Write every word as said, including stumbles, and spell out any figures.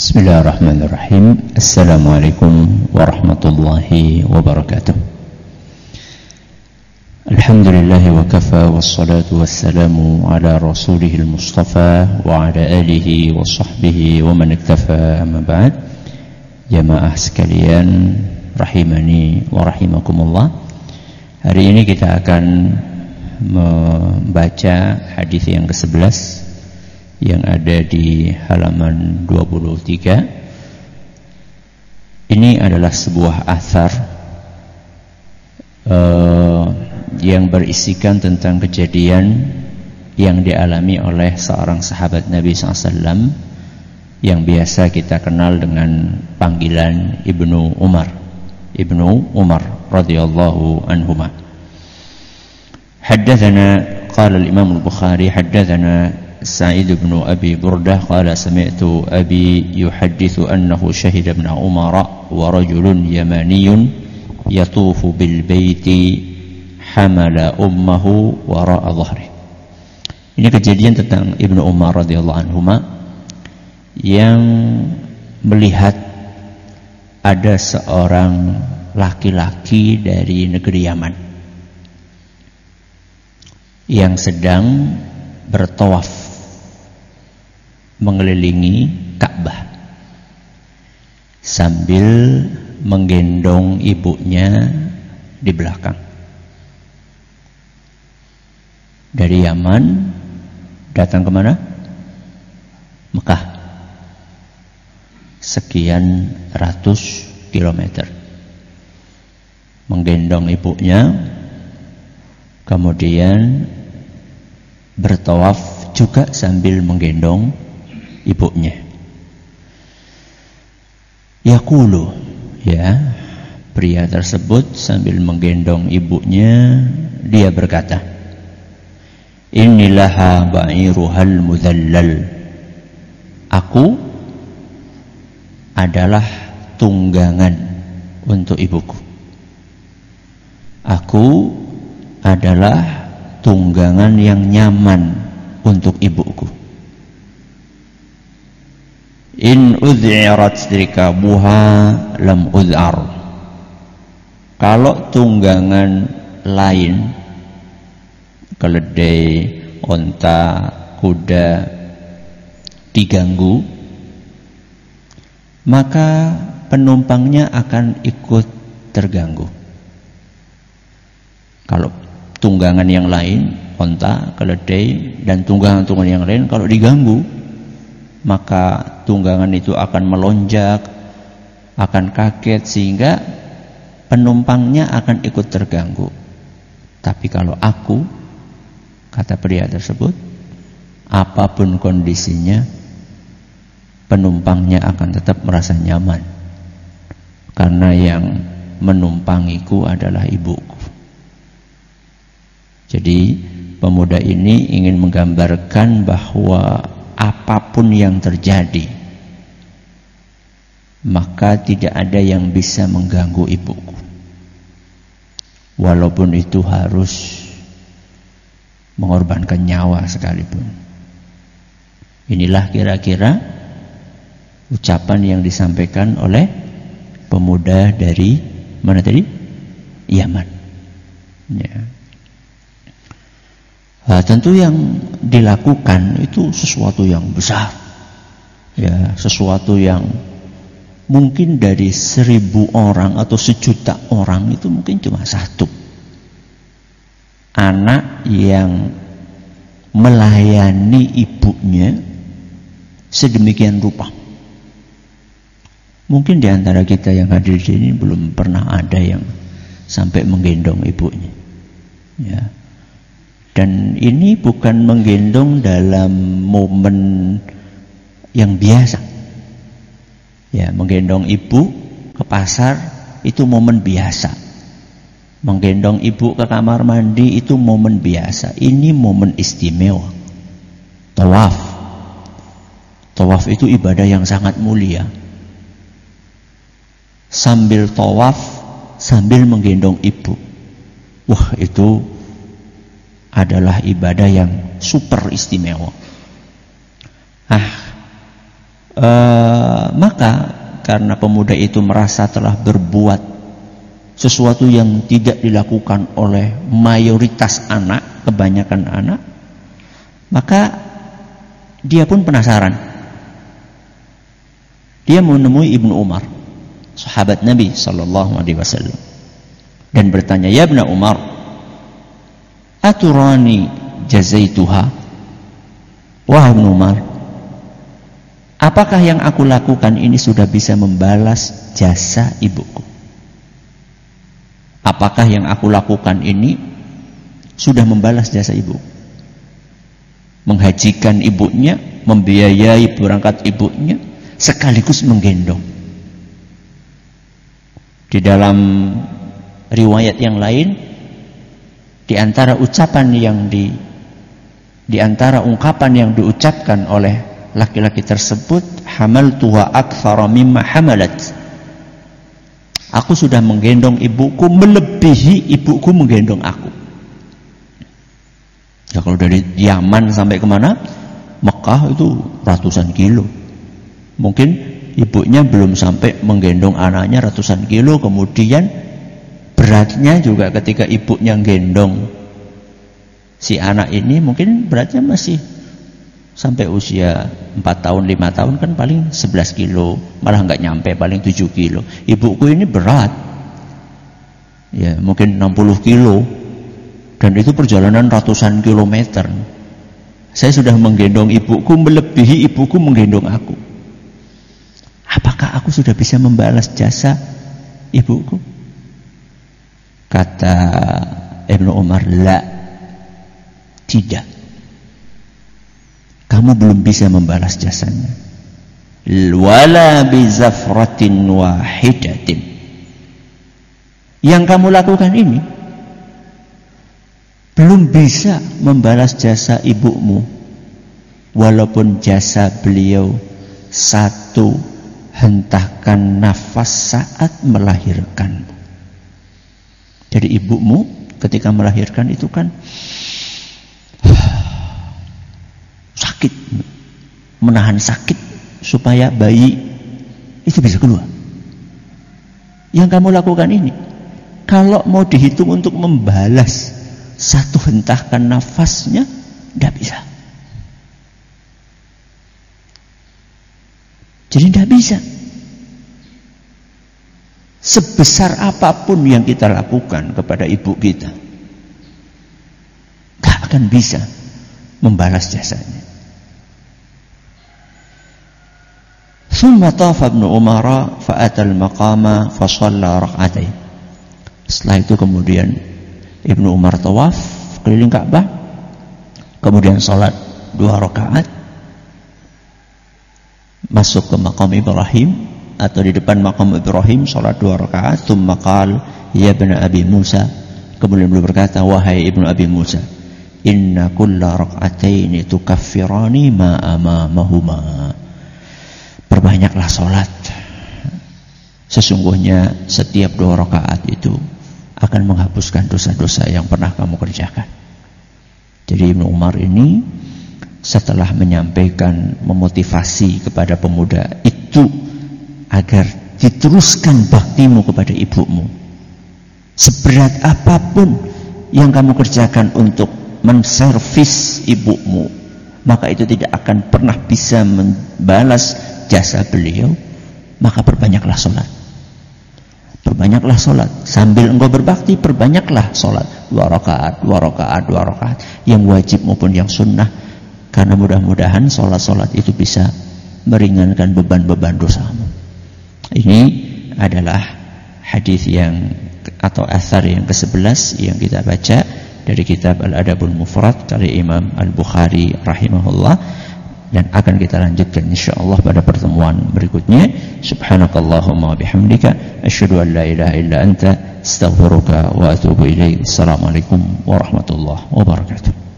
Bismillahirrahmanirrahim. Assalamualaikum warahmatullahi wabarakatuh. Alhamdulillah wa kafa wassalatu wassalamu ala rasulihil mustafa wa ala alihi wa sahbihi wa man iktafa, amma ba'd. Jamaah sekalian rahimani wa rahimakumullah. Hari ini kita akan membaca hadis yang kesebelas yang ada di halaman dua puluh tiga. Ini adalah sebuah athar uh, yang berisikan tentang kejadian yang dialami oleh seorang sahabat Nabi shallallahu alaihi wasallam yang biasa kita kenal dengan panggilan Ibnu Umar. Ibnu Umar radhiyallahu anhuma. Haddatsana qala al-Imam al-Bukhari haddatsana Sa'id bin Abi Burdah qala sami'tu Abi yuhaddithu annahu shahida ibn Umar wa rajulun yamaniyun yatufu bil baiti hamala ummuhu wara'a dhahri. Ini kejadian tentang Ibnu Umar radhiyallahu anhuma yang melihat ada seorang laki-laki dari negeri Yaman yang sedang bertawaf mengelilingi Ka'bah sambil menggendong ibunya di belakang. Dari Yaman datang kemana? Mekah. Sekian ratus kilometer. Menggendong ibunya, kemudian bertawaf juga sambil menggendong ibunya. Yaqulu, ya, pria tersebut sambil menggendong ibunya dia berkata, Innilaha ba'iruhal mudhallal. Aku adalah tunggangan untuk ibuku. Aku adalah tunggangan yang nyaman untuk ibuku. In udhirat rikabuha lam udhar. Kalau tunggangan lain, keledai, onta, kuda diganggu, maka penumpangnya akan ikut terganggu. Kalau tunggangan yang lain, onta, keledai, dan tunggangan-tunggangan yang lain kalau diganggu, maka tunggangan itu akan melonjak, akan kaget, sehingga penumpangnya akan ikut terganggu. Tapi kalau aku, kata pria tersebut, apapun kondisinya, penumpangnya akan tetap merasa nyaman, karena yang menumpangiku adalah ibuku. Jadi pemuda ini ingin menggambarkan bahwa apapun yang terjadi, maka tidak ada yang bisa mengganggu ibuku, walaupun itu harus mengorbankan nyawa sekalipun. Inilah kira-kira ucapan yang disampaikan oleh pemuda dari mana tadi? Yaman. Ya. Nah, tentu yang dilakukan itu sesuatu yang besar, ya, sesuatu yang mungkin dari seribu orang atau sejuta orang itu mungkin cuma satu anak yang melayani ibunya sedemikian rupa. Mungkin di antara kita yang hadir di sini belum pernah ada yang sampai menggendong ibunya, ya. Dan ini bukan menggendong dalam momen yang biasa. Ya, menggendong ibu ke pasar itu momen biasa. Menggendong ibu ke kamar mandi itu momen biasa. Ini momen istimewa. Tawaf. Tawaf itu ibadah yang sangat mulia. Sambil tawaf, sambil menggendong ibu. Wah, itu adalah ibadah yang super istimewa. Ah, Uh, maka karena pemuda itu merasa telah berbuat sesuatu yang tidak dilakukan oleh mayoritas anak, kebanyakan anak, maka dia pun penasaran. Dia menemui Ibnu Umar, sahabat Nabi sallallahu alaihi wasallam, dan bertanya, "Ya Ibnu Umar, aturani jazaituha?" Wahai Ibnu Umar, apakah yang aku lakukan ini sudah bisa membalas jasa ibuku? Apakah yang aku lakukan ini sudah membalas jasa ibu? Menghajikan ibunya, membiayai berangkat ibunya, sekaligus menggendong. Di dalam riwayat yang lain, di antara ucapan yang di di antara ungkapan yang diucapkan oleh laki-laki tersebut, hamaltuha aktsara mimma hamalat. Aku sudah menggendong ibuku melebihi ibuku menggendong aku. Ya kalau dari Yaman sampai kemana? Mekah itu ratusan kilo. Mungkin ibunya belum sampai menggendong anaknya ratusan kilo, kemudian beratnya juga ketika ibunya gendong si anak ini mungkin beratnya masih sampai usia empat tahun, lima tahun kan paling sebelas kilo, malah nggak nyampe, paling tujuh kilo. Ibuku ini berat, ya mungkin enam puluh kilo, dan itu perjalanan ratusan kilometer. Saya sudah menggendong ibuku melebihi ibuku menggendong aku. Apakah aku sudah bisa membalas jasa ibuku? Kata Ibnu Umar, la, tidak. Kamu belum bisa membalas jasanya. Wala bizafratin wahidatin. Yang kamu lakukan ini belum bisa membalas jasa ibumu, walaupun jasa beliau satu hentakan nafas saat melahirkanmu. Jadi ibumu ketika melahirkan itu kan sakit, menahan sakit supaya bayi itu bisa keluar. Yang kamu lakukan ini, kalau mau dihitung untuk membalas satu hentakan nafasnya, tidak bisa. Jadi tidak bisa. Sebesar apapun yang kita lakukan kepada ibu kita, tidak akan bisa membalas jasanya. Thumma tafa Ibnu Umar fa'atal maqama fa shalla rak'atain. Setelah itu kemudian Ibnu Umar tawaf keliling Ka'bah, kemudian salat dua rakaat, masuk ke maqam Ibrahim atau di depan maqam Ibrahim salat dua rakaat. Tsumma qala ya ibn Abi Musa, kemudian beliau berkata, wahai Ibnu Abi Musa, inna kulla rak'ataini tukaffirani ma amamahuma. Perbanyaklah salat, sesungguhnya setiap dua rakaat itu akan menghapuskan dosa-dosa yang pernah kamu kerjakan. Jadi Ibnu Umar ini setelah menyampaikan, memotivasi kepada pemuda itu agar diteruskan baktimu kepada ibumu, seberat apapun yang kamu kerjakan untuk menservis ibumu, maka itu tidak akan pernah bisa membalas jasa beliau. Maka perbanyaklah sholat, perbanyaklah sholat sambil engkau berbakti. Perbanyaklah sholat dua rakaat, dua rakaat, dua rakaat, yang wajib maupun yang sunnah, karena mudah-mudahan sholat-sholat itu bisa meringankan beban-beban dosamu. Ini adalah hadis yang atau asar yang kesebelas yang kita baca dari kitab Al-Adabul Mufrad dari Imam Al-Bukhari rahimahullah, dan akan kita lanjutkan insyaallah pada pertemuan berikutnya. Subhanakallahumma bihamdika asyhadu an la ilaha illa anta astaghfiruka wa atubu ilaik. Assalamualaikum warahmatullahi wabarakatuh.